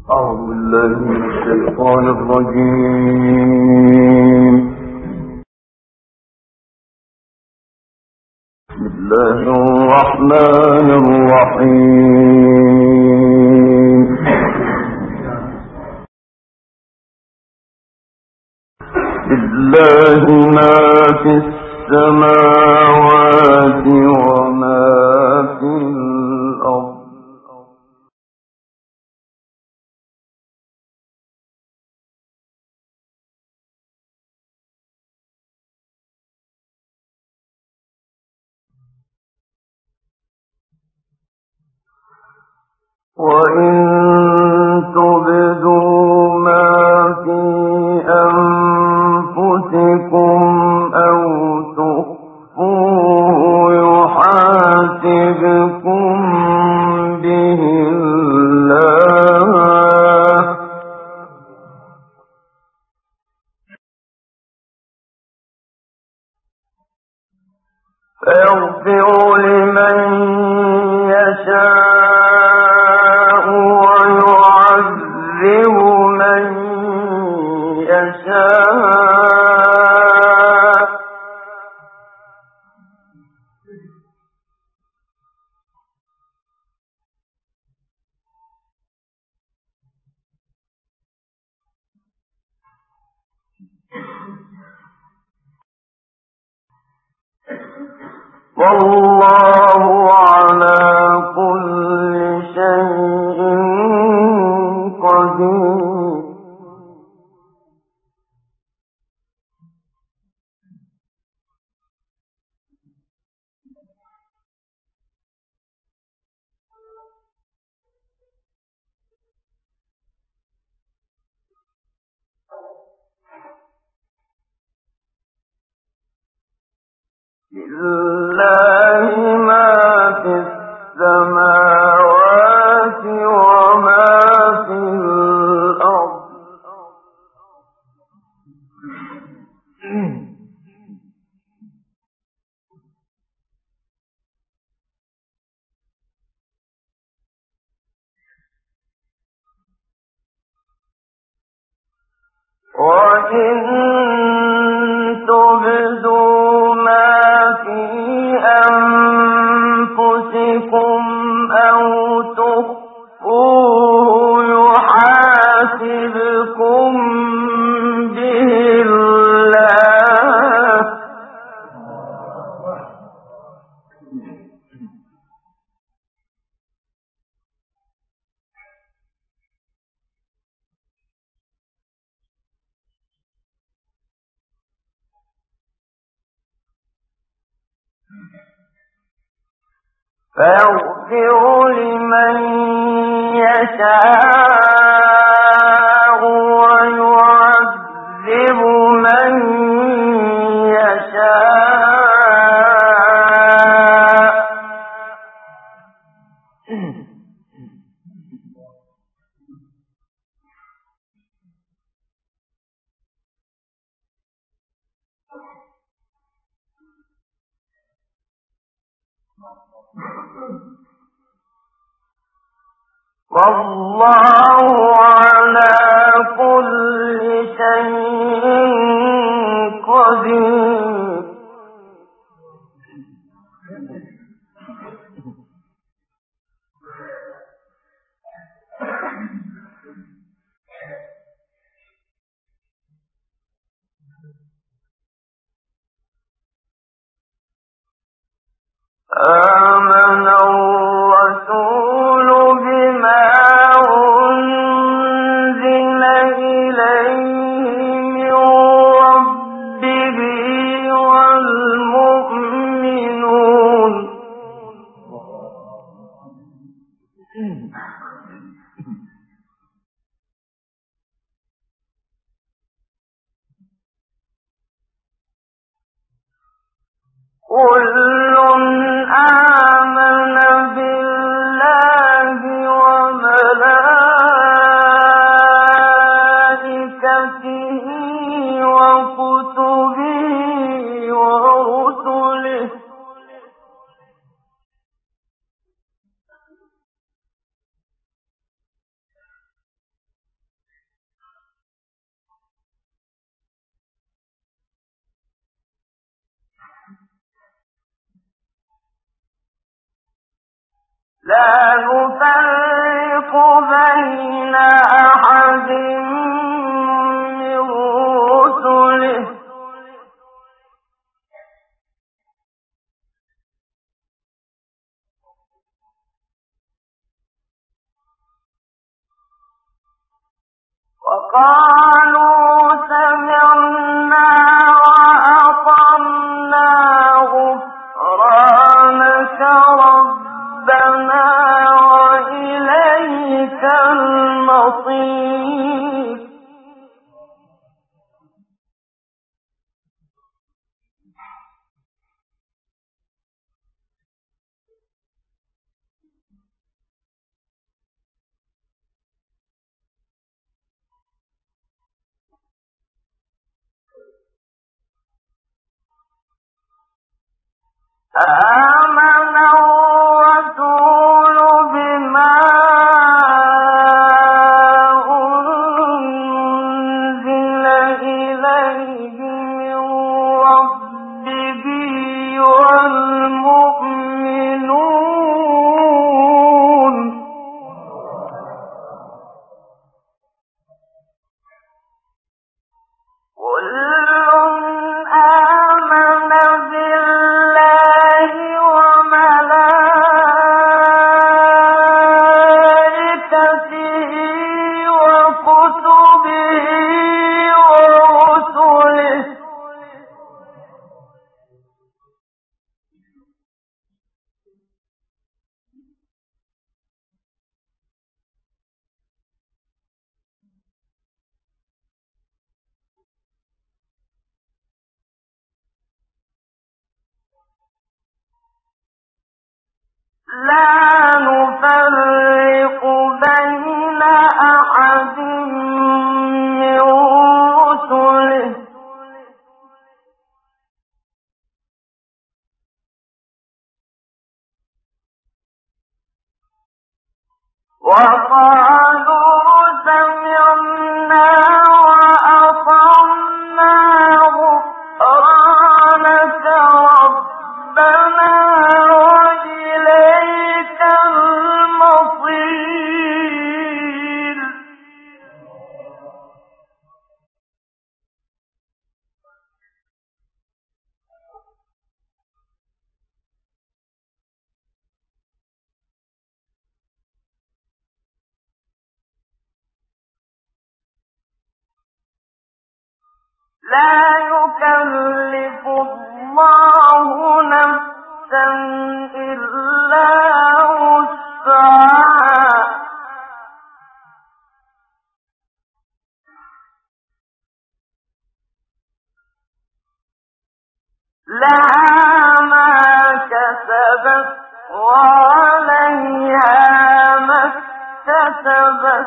أعوذ بالله من الشيطان الرجيم. بسم الله الرحمن الرحيم. لله ما في السماوات وما في الأرض. وإن تبدوا ما في أنفسكم أو تخفوه يحاسبكم به الله، فيغفر لمن يشاء ويعذب من يشاء، والله على كل شيء قدير. لله ما في السماوات وما في الأرض. وإن تبدوا ما في أنفسكم أو تخفوه يحاسبكم به الله، فيغفر لمن يشاء ويعذب من يشاء، والله على كل شيء قدير. آمن الرسول بما أنزل إليه من ربه والمؤمنون كل آمن بالله وملائكته وكتبه ورسله لا نفرق بين أحد من رسله وقالوا سمعنا وأطعنا غفرانك ربنا وإليك المصير آمن الرسول بما أنزل إليه من ربه والمؤمنون كل آمن بالله وملائكته وكتبه ورسله لا نفرق بين أحد من رسله وقالوا سمعنا وأطعنا غفرانك ربنا وإليك المصير لا يكلف الله نفسا إلا وسعها لها ما كسبت وعليها ما اكتسبت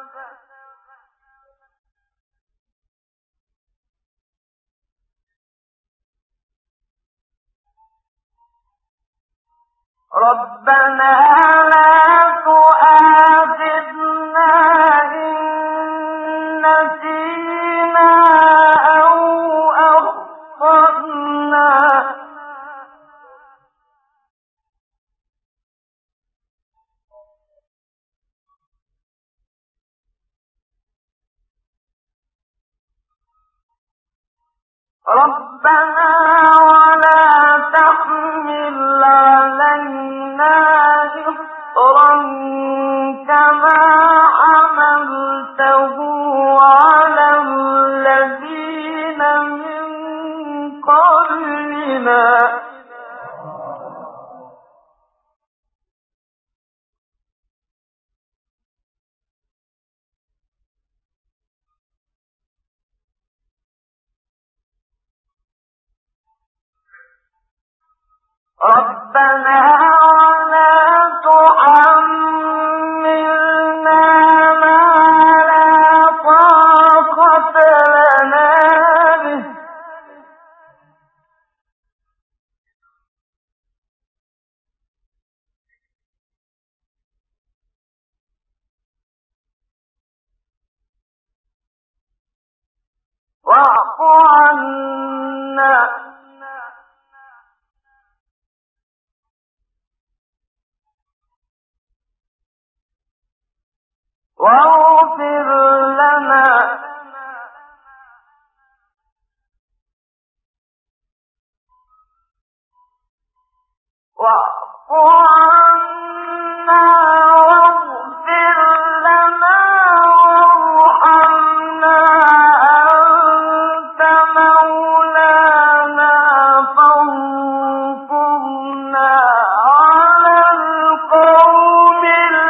ربنا لا تؤاخذنا إن نسينا أو أخطأنا ربنا ولا تحمل علينا إصرا كما حملته على الذين من قبلنا ربنا ولا تحملنا ما لا طاقة لنا به واعف عنا واغفر لنا واعف عنا واغفر لنا وارحمنا أنت مولانا فانصرنا على القوم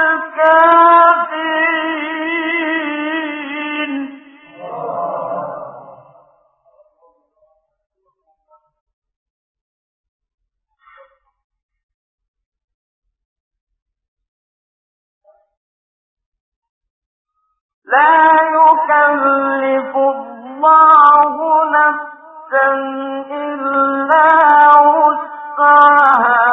الكافرين. لا يكلف الله نفسا إلا وسعها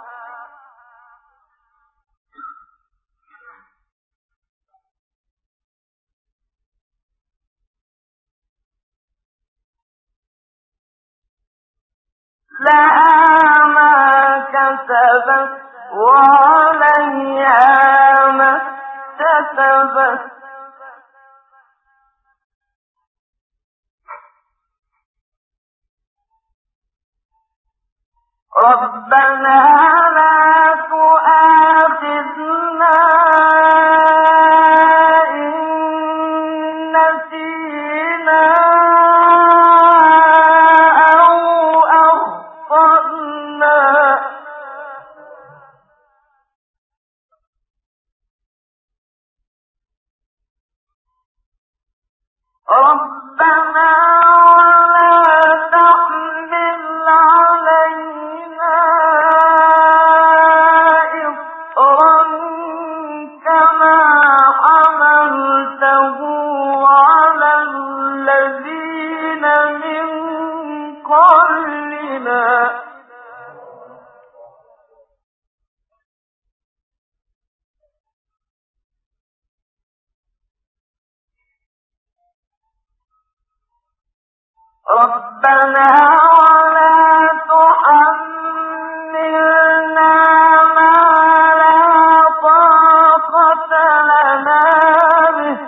لها ما كسبت وعليها ما اكتسبت. ربنا لا تؤاخذنا إن نسينا أو أخطأنا. ربنا ولا تحمل علينا إصرا كما حملته على الذين من قبلنا. ربنا ولا تحملنا ما لا طاقة لنا به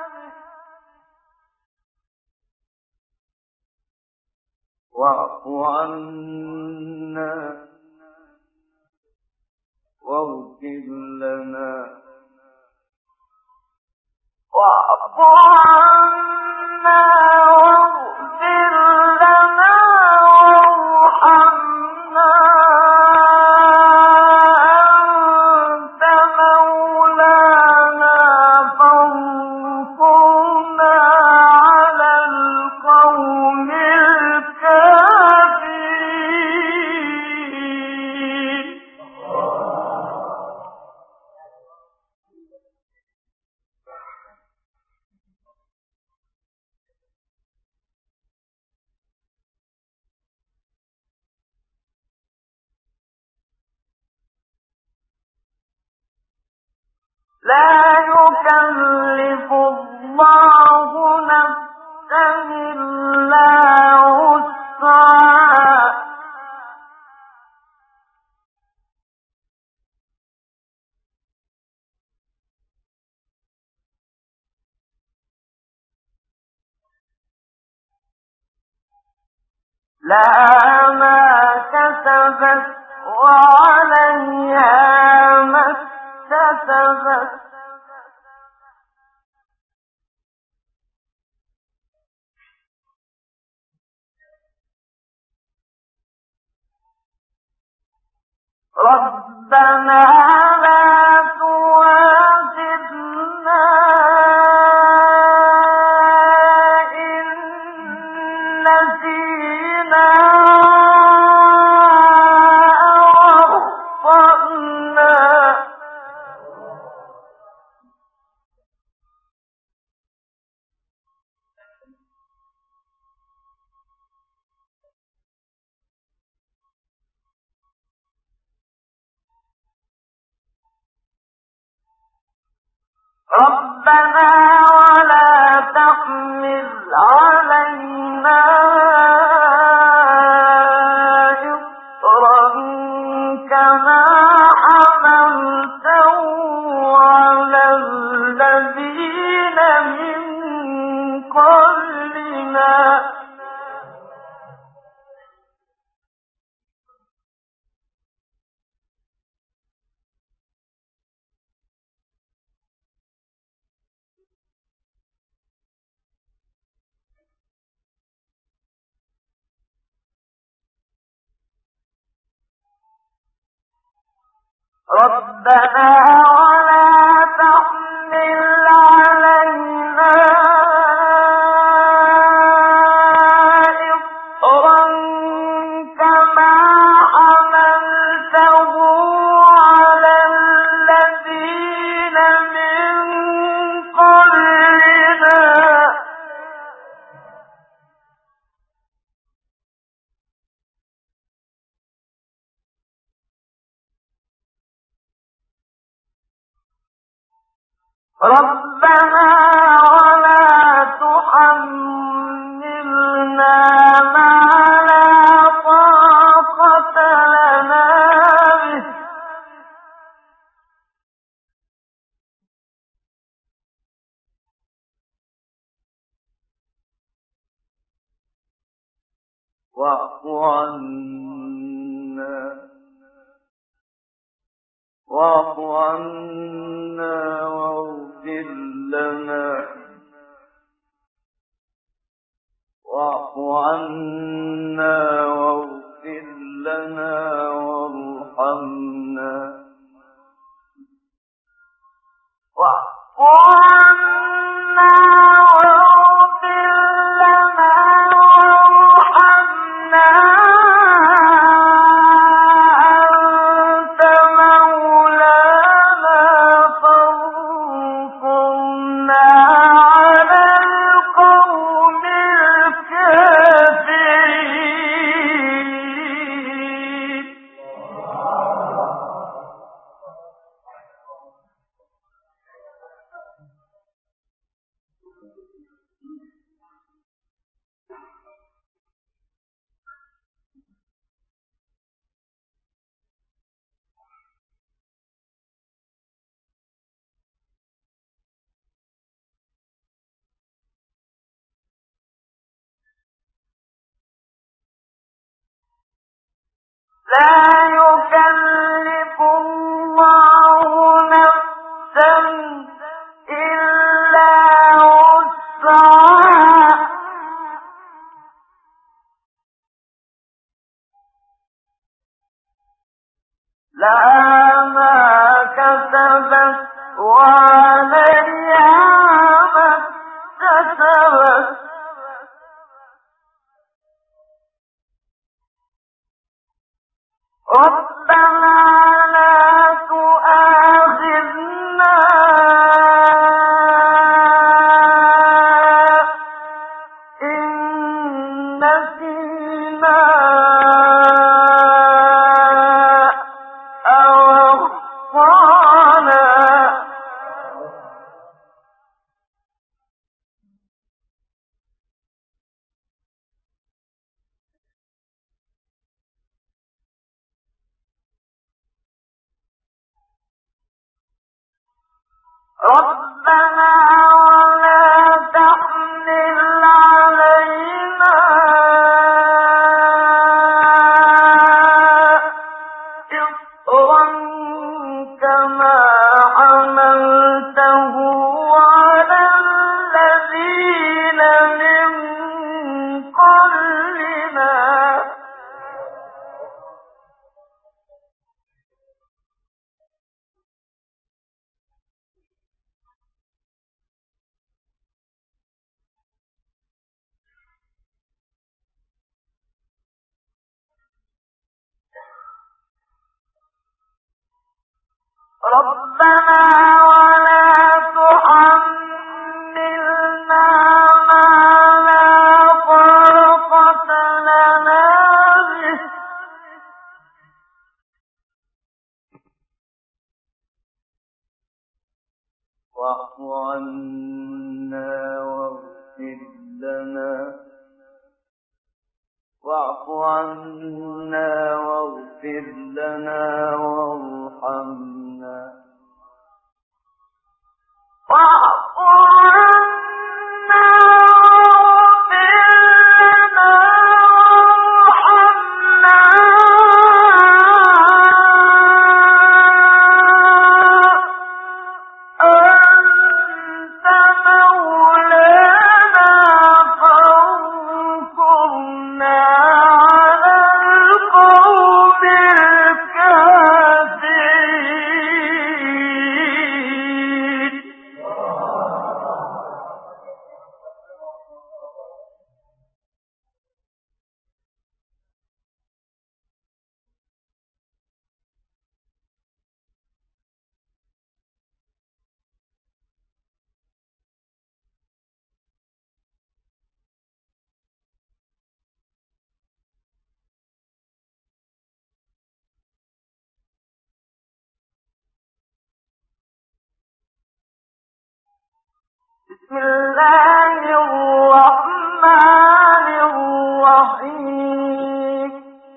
واعف عنا واغفر لنا واعف عنا واغفر لنا وارحمنا أنت مولانا فانصرنا على القوم الكافرين. لا يكلف الله نفسا إلا وسعها لها ما كسبت وعليها ما اكتسبت. ربنا لا تؤاخذنا إن نسينا أو أخطأنا. ربنا ولا تحمل علينا إصرا كما حملته على الذين ربنا ولا تحمل علينا إصرا كما حملته على الذين من قبلنا ربنا ولا تحملنا ما لا طاقة لنا به واعف عنا واغفر لنا وارحمنا واعف عنا واغفر لنا وارحمنا لا يكلف الله نفسا إلا وسعها لها ما كسبت وعليها ما اكتسبت ربنا لا تؤاخذنا إن نسينا أو أخطأنا ربنا ولا تحمل علينا إصرا كما حملته على الذين من قبلنا ربنا ولا تحملنا ما لا طاقة لنا به واعف عنا واغفر لنا وارحمنا واعف عنا واغفر لنا وارحمنا بسم الله الرحمن الرحيم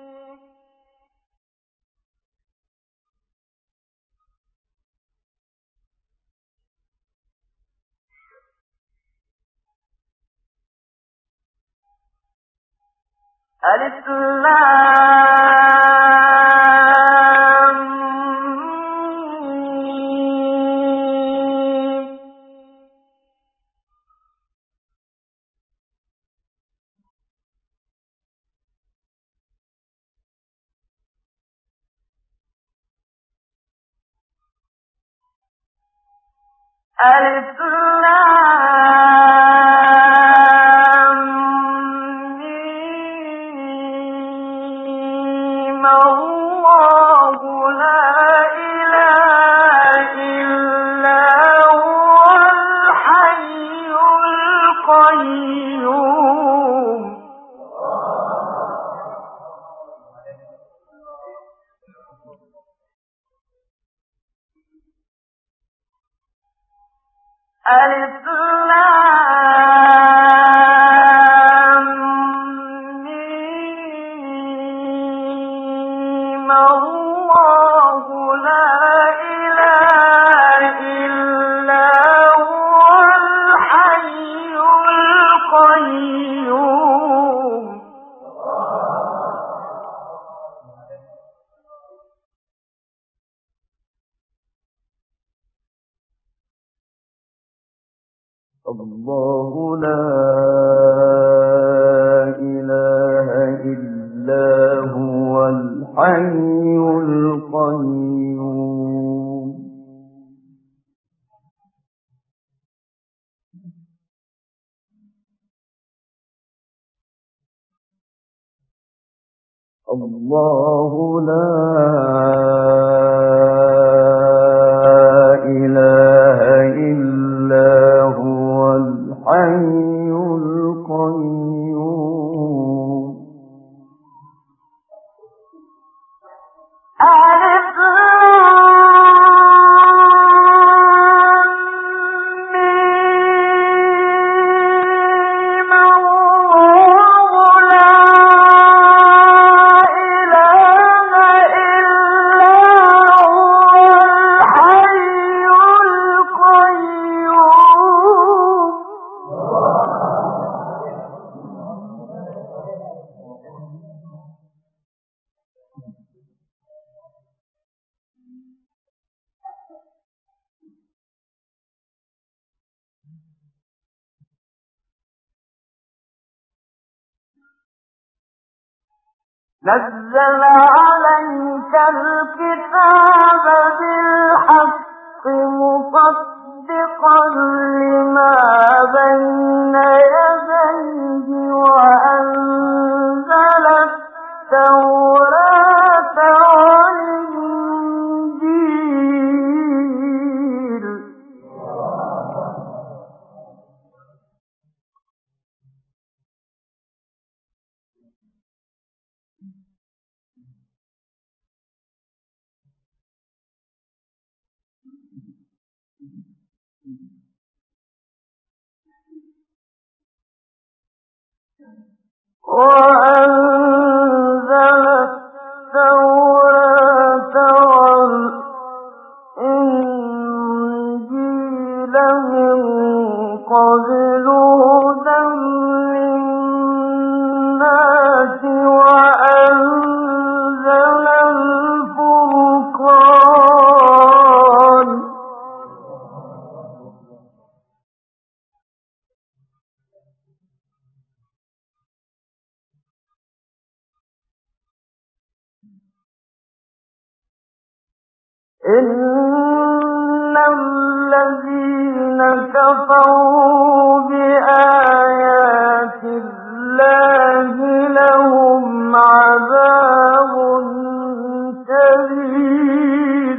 ألف لام ميم ألف لام ميم الله لا إله إلا هو الحي القيوم ألف لام ميم الله لا إله إلا هو الحي القيوم الله لا إله إلا هو الحي القيوم الله لا إله إلا هو الحي القيوم ألف لام ميم الله لا إله إلا هو الحي القيوم نزل عليك الكتاب بالحق مصدقا لما بين يديه وأنزل التوراة والإنجيل وأنزل التوراة والإنجيل من قبل هدى للناس وأنزل الفرقان إن الذين كفروا بآيات الله لهم عذاب شديد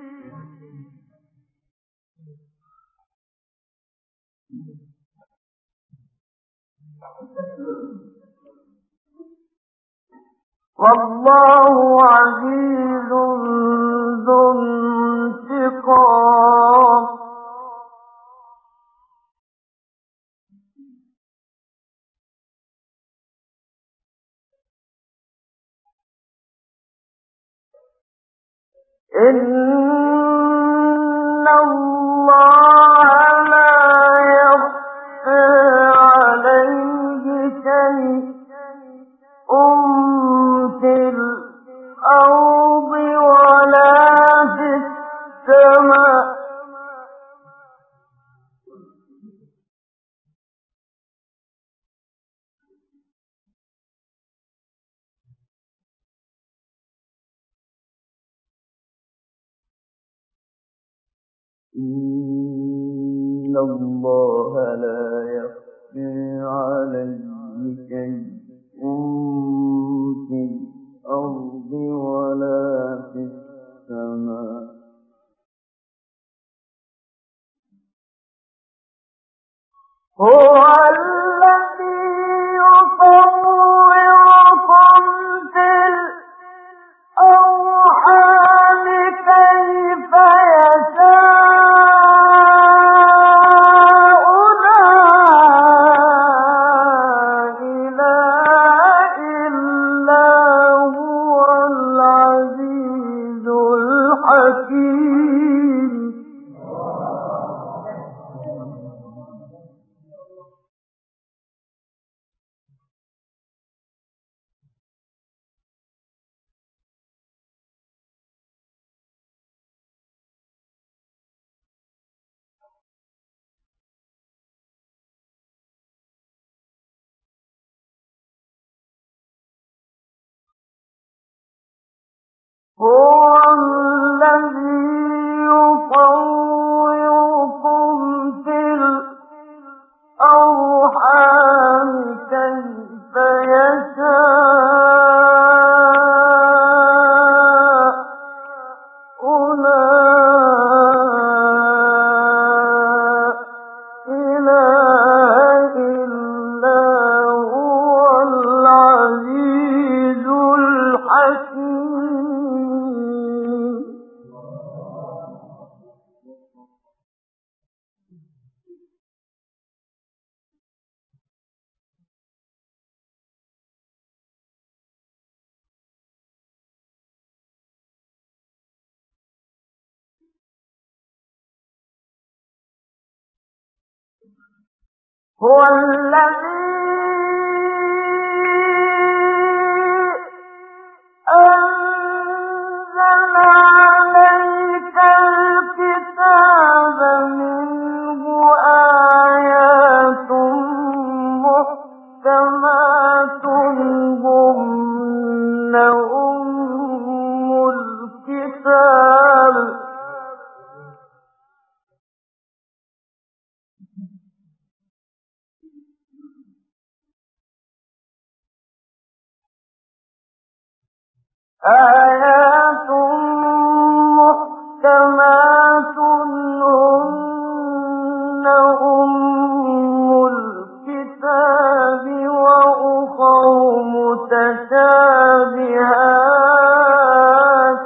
والله عزيز ذو انتقام إن الله لا يخفى عليه شيء في الأرض ولا في السماء إن الله لا يخفى عليه شيء في الأرض ولا في السماء هو الذي يصوركم في الأرحام كيف يشاء لا إله إلا هو العزيز الحكيم هو الذي يصوركم في الأرحام كيف يشاء لا إله إلا هو العزيز الحكيم هو الذي أنزل عليك الكتاب منه آيات محكمات هن أم الكتاب آيات محكمات هن أم الكتاب وأخر متشابهات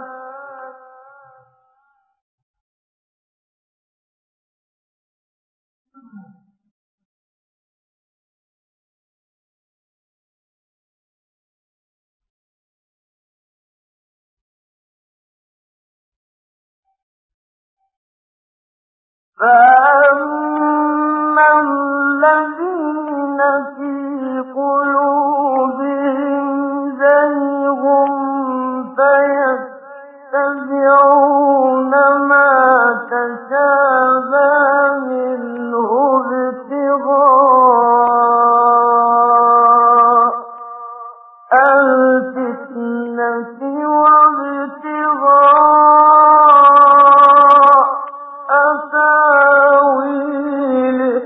فأما الذين في قلوبهم زيغ فيتبعون ما تشابه منه ابتغاء الفتنة وابتغاء تاويله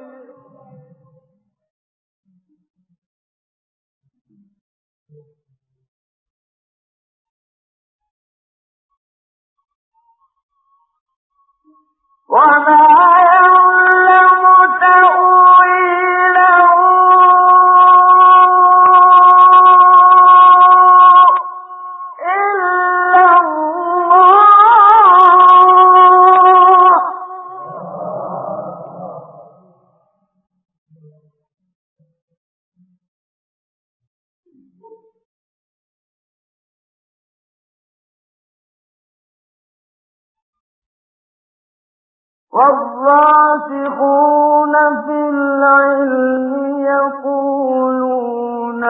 وما والراسخون في العلم يقولون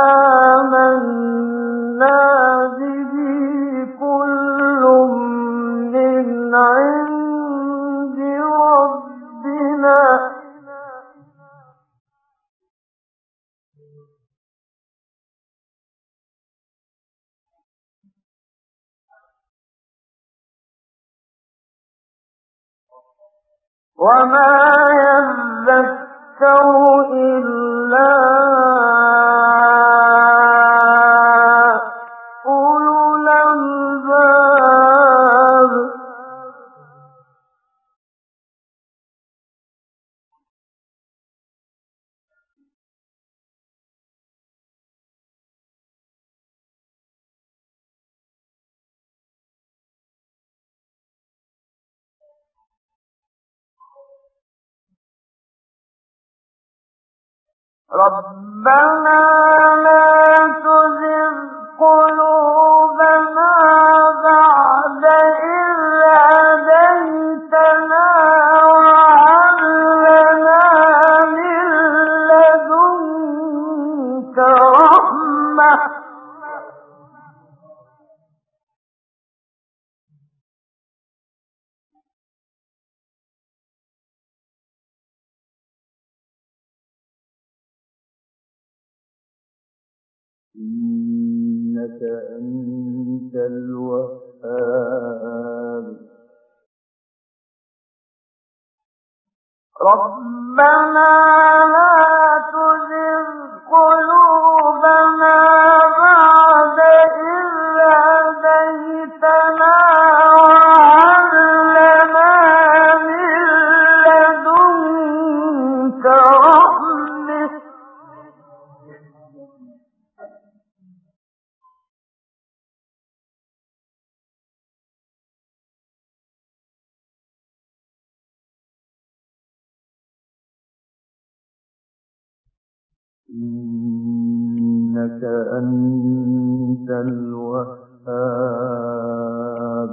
آمنا به كل من عند ربنا وما يذكر إلا أولو الألباب ربنا لا تزغ قلوبنا بعد إذ هديتنا وهب لنا من لدنك رحمة إنك أنت الوهاب ربنا لا تزغ قلوبنا بعد إذ هديتنا وهب لنا من لدنك رحمة إنك أنت الوهاب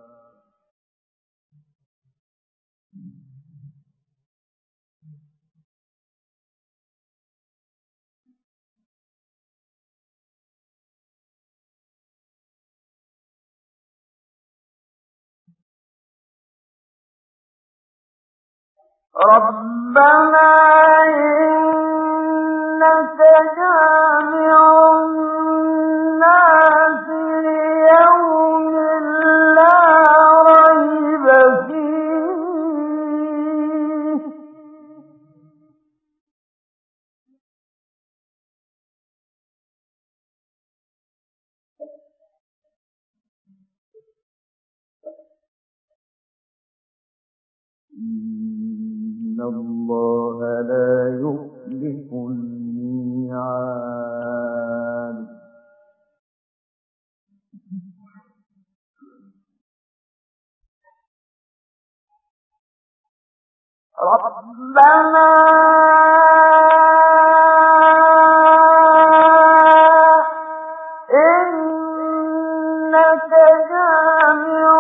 ربنا إنك جامع الناس ليوم لا ريب فيه إن الله لا يخلف الميعاد ربنا إنك جامع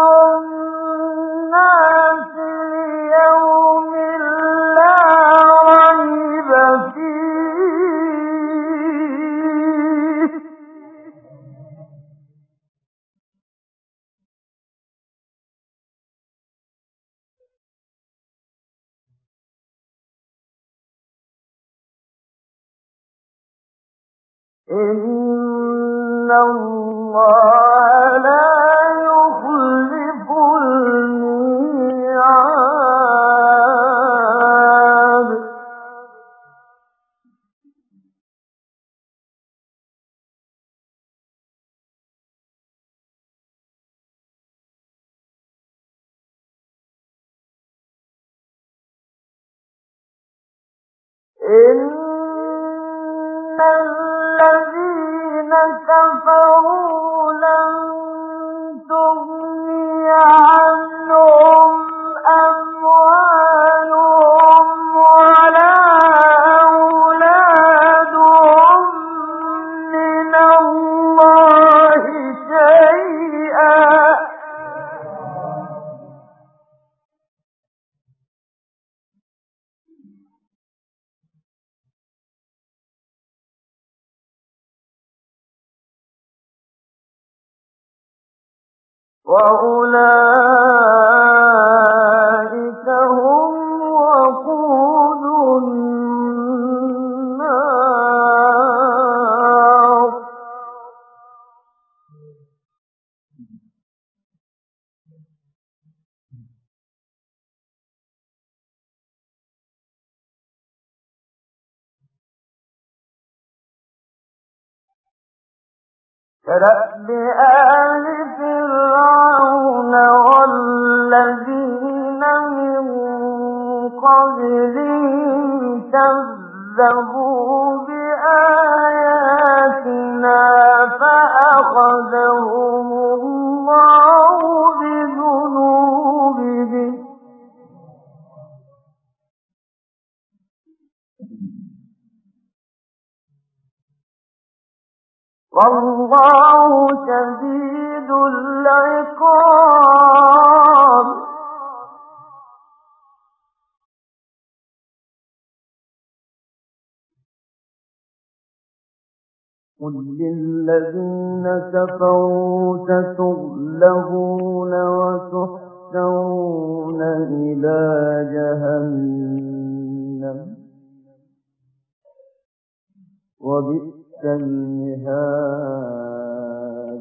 الناس ليوم لا ريب فيه إن الله لا يخلف الميعاد إن الذين كفروا لن تغني عنهم أموالهم ولا أولادهم من الله شيئا وأولئك هم وقود النار. كدأب آل فرعون والذين من قبلهم كذبوا بآياتنا فأخذهم الله بذنوبهم. والله شديد العقاب. قل للذين كفروا ستغلبون وتحشرون إلى جهنم وبئس المهاد.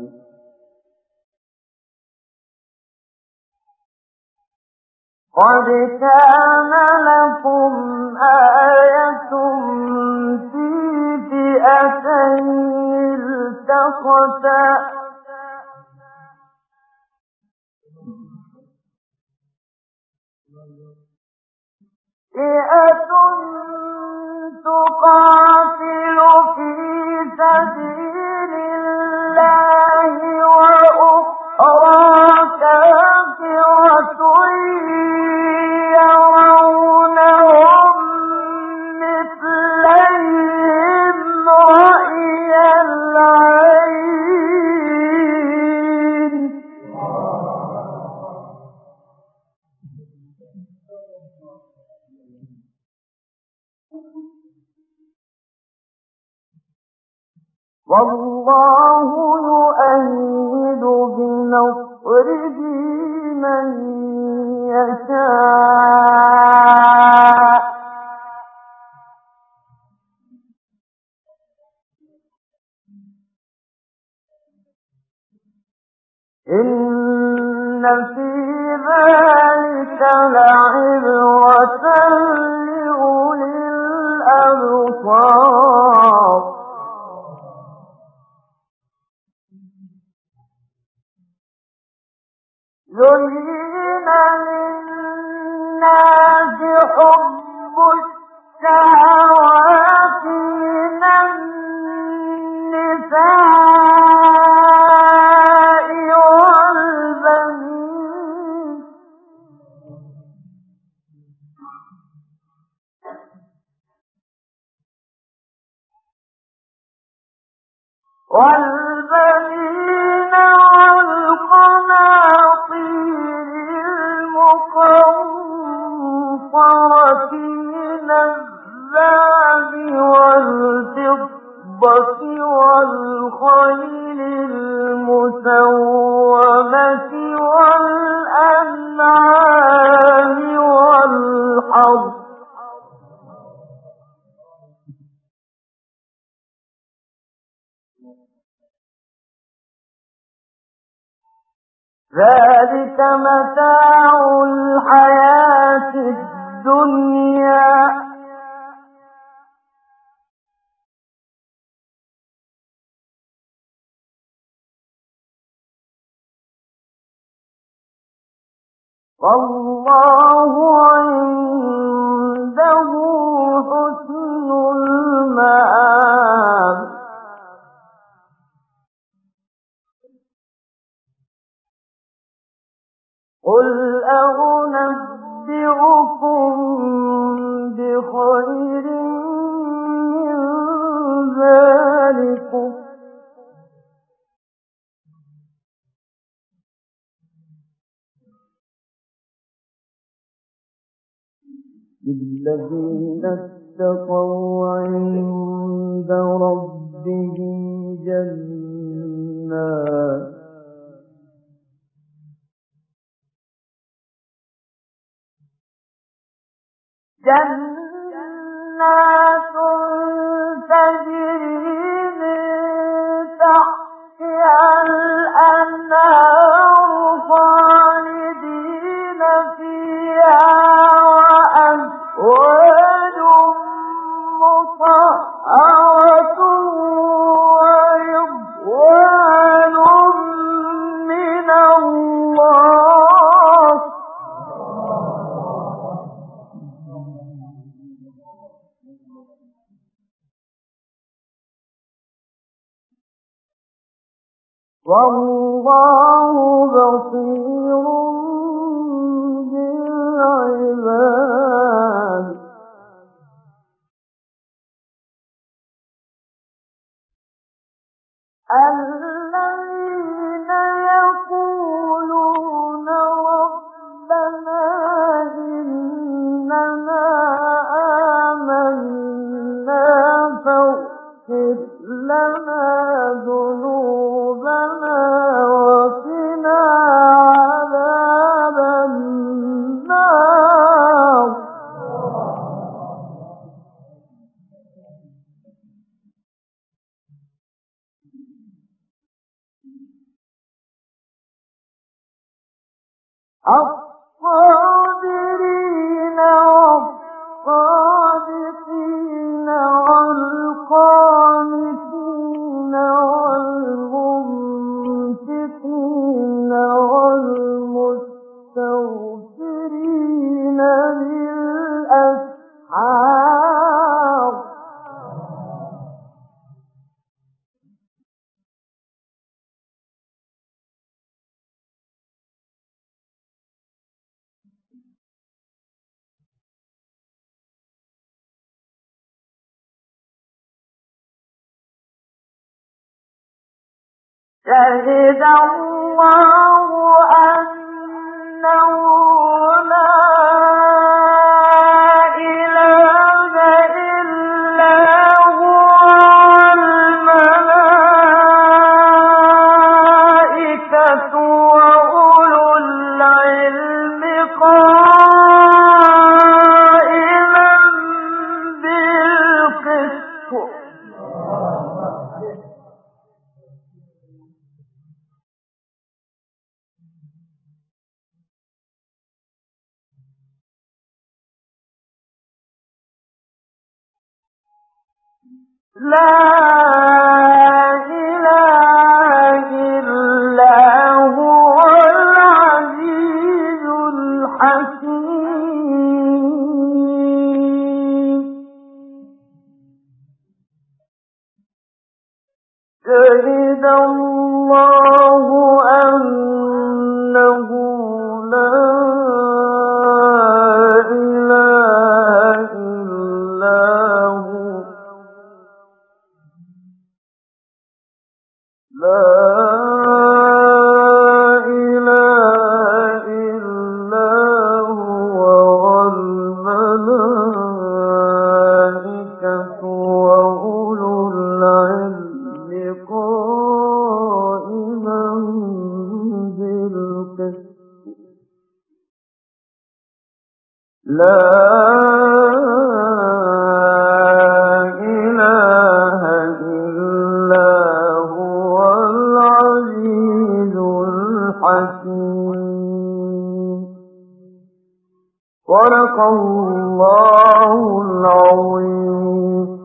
قد كان لكم آية في فئتين التقتا فئة تقاتل في سبيل الله وأخرى كافرة يرونهم مثليهم رأي العين. والله يؤيد بنصره من يشاء. إن في ذلك لعبرة لأولي الأبصار. زين للناس حب الشهوات من النساء والبنين والقناطير المقنطرة من الذهب والفضة والخيل المسومة والأنعام والحرث. ذلك متاع الحياة الدنيا والله عنده حسن المآب. قل أنبئكم بخير من ذلكم للذين اتقوا عند ربهم جنات جنات تجري من تحتها الأنهار خالدين فيها وأزواج مطهرة ورضوان من الله. والله بصير بالعباد. الذين يقولون ربنا إننا آمنا فاغفر لنا ذنوبنا وقنا عذاب النار. الصابرين والصادقين والقانتين والمنفقين والمستغفرين بالأسحار. شهد الله أنه لا إله إلا هو والملائكة وأولو العلم قائما بالقسط. لا إله إلا هو العزيز الحكيم. شهد الله أنه لا إله إلا هو لا إله إلا هو والملائكة وأولو العلم قائما بالقسط. لا إله إلا هو العزيز الحكيم. صدق الله العظيم.